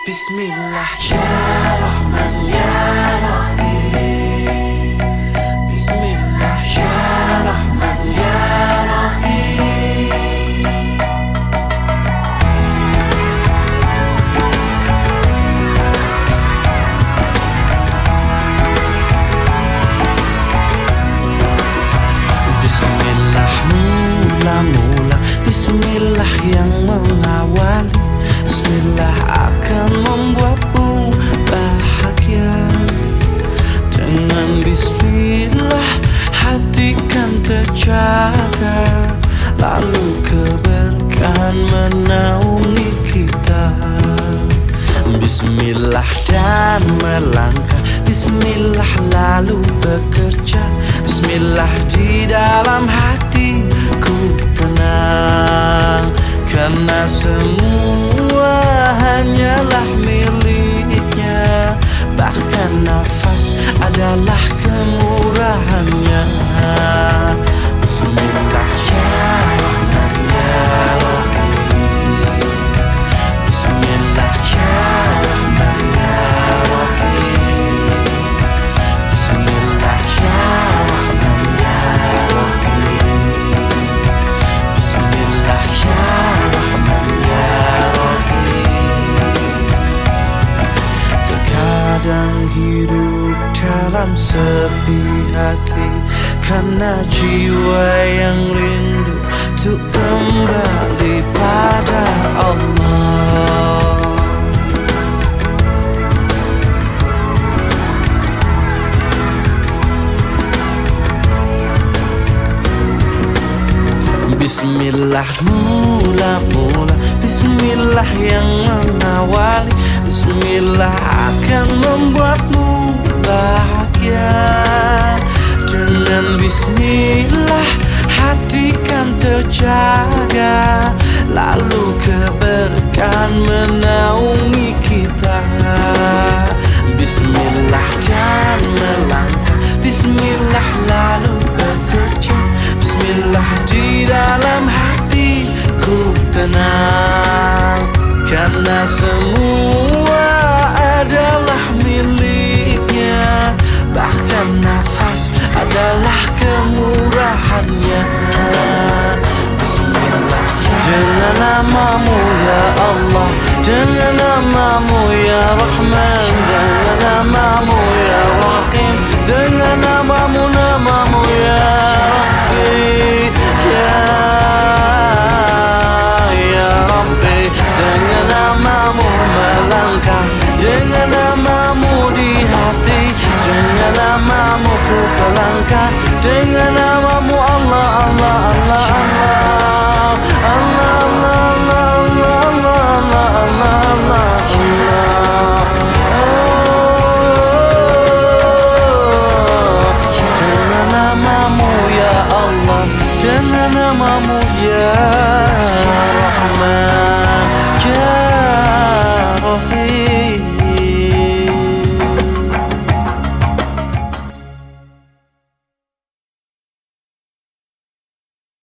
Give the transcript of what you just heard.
Bismillah ya Rahman ya Rahim. Bismillah ya Rahman ya Rahim. Bismillah mula-mula, Bismillah yang mengawali, Bismillah akan membuatmu bahagia. Dengan Bismillah hati kan terjaga, lalu keberkahan menaungi kita. Bismillah dan melangkah, Bismillah lalu bekerja, Bismillah di dalam hatiku tenang, karena semua hanyalah miliknya, bahkan nafas adalah kemurahannya. Bismillah ya Rahman ya Rahim. Bismillah ya Rahman ya Rahim. Bismillah ya Rahman ya Rahim. Bismillah ya Rahman ya Rahim. Terkadang hidup dalam sepi hati, karena jiwa yang rindu untuk kembali pada Allah. Bismillah mula-mula, Bismillah yang mengawali, Bismillah akan membuatmu bahagia. Dengan Bismillah hati kan terjaga, lalu keberkahan menaungi kita. Bismillah dan melangkah, Bismillah lalu bekerja, Bismillah di dalam hatiku tenang, karena semua adalah miliknya, bahkan nafas adalah kemurahannya. Bismillah dengan namamu ya Allah, dengan namamu ya Rahman.